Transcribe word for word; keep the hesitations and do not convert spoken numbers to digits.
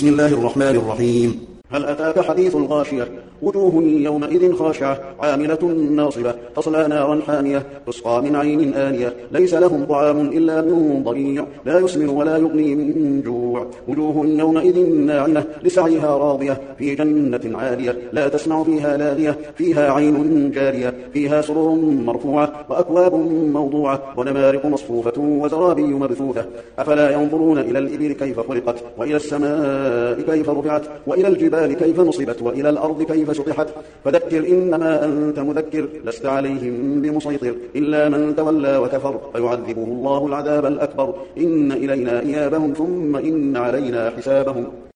بسم الله الرحمن الرحيم. هل أتاك حديث الغاشية؟ وجوه يومئذ خاشعة عاملة ناصبة تصلى نارا حامية تسقى من عين آنية ليس لهم طعام إلا من ضريع لا يسمن ولا يغني من جوع. وجوه يومئذ ناعمة لسعيها راضية في جنة عالية لا تسمع فيها لاغية فيها عين جارية فيها سرر مرفوعة وأكواب موضوعة ونمارق مصفوفة وزرابي مبثوثة. أفلا ينظرون إلى الإبل كيف خلقت وإلى السماء كيف رفعت وإلى الجبال كيف نصبت وإلى الأرض كيف سطحت. فذكر إنما أنت مذكر لست عليهم بمسيطر إلا من تولى وكفر فيعذبه الله العذاب الأكبر إن إلينا إيابهم ثم إن علينا حسابهم.